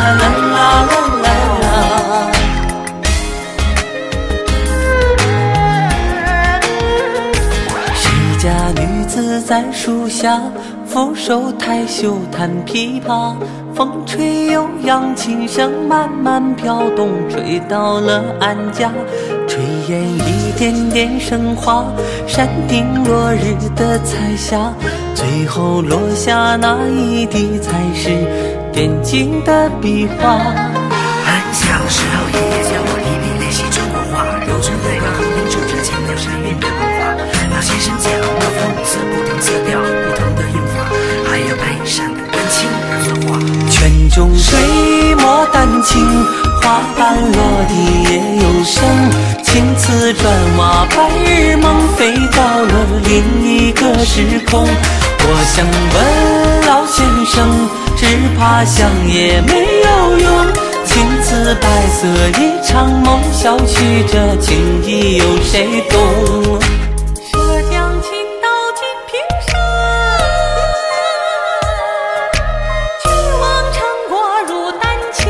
啦啦啦啦。世家女子在树下，俯首抬袖弹琵琶，风吹悠扬，琴声慢慢飘动，吹到了安家。炊烟一点点升华，山顶落日的彩霞，最后落下那一滴才是点睛的笔画。 很小时候，爷爷教我一笔练习中国话，揉成对个横平竖直，强调声韵的功法。老先生讲的风色，不同色调，不同的用法，还有配上的丹青而作画。 泉中水，墨丹青，花瓣落地也有声。青瓷砖瓦，白日梦飞到了另一个时空。我想问老先生，只怕想也没有用。青瓷白色一场梦，小曲这情意有谁懂？涉江青到金瓶山，俱往成果如丹青。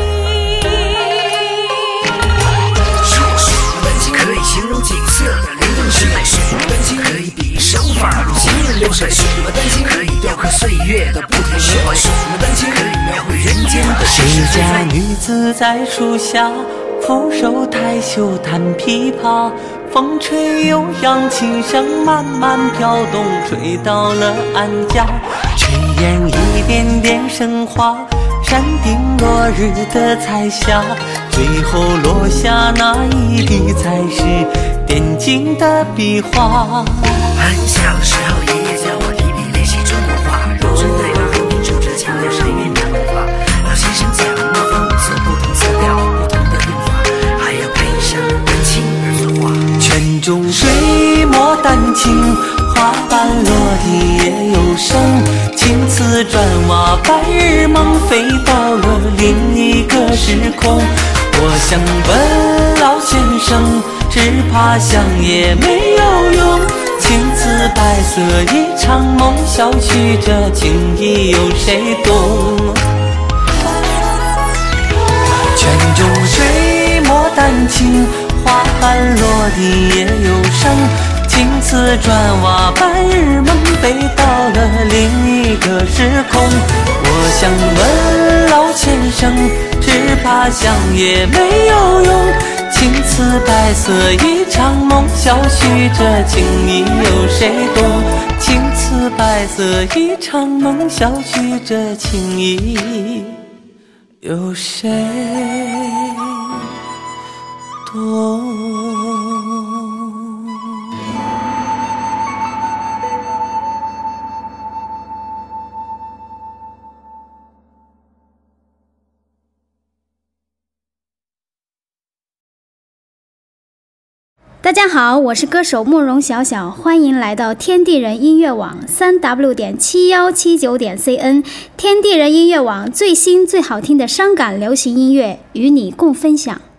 丹青可以形容景色的灵动性，丹青可以比喻手法如行云流水，丹青可以雕刻岁月的不停轮回，丹青可以描绘人间的世家女子在树下，俯首抬袖弹琵琶，风吹悠扬，琴声慢慢飘动，吹到了安家。炊烟一点点升华，山顶落日的彩霞，最后落下那一滴才是点睛的笔画。 很小时候，爷爷教我一笔练习中国话，揉成对个横平竖直，强调声韵的功法。老先生讲的风色，不同色调，不同的用法，还有配上丹青而作画。 泉中水，墨丹青，花瓣落地也有声。青瓷砖瓦，白日梦飞到了另一个时空。我想问老先生，只怕想也没有用。青瓷白色一场梦，小曲这情意有谁懂？泉中水，墨丹青，花瓣落地也有声。青瓷砖瓦，白日梦飞到了另一个时空。我想问老先生，只怕想也没有用。青瓷白色一场梦，小曲这情意有谁懂？青瓷白色一场梦，小曲这情意有谁懂？ 大家好，我是歌手慕容晓晓，欢迎来到天地人音乐网3w.7179.cn。天地人音乐网最新最好听的伤感流行音乐与你共分享。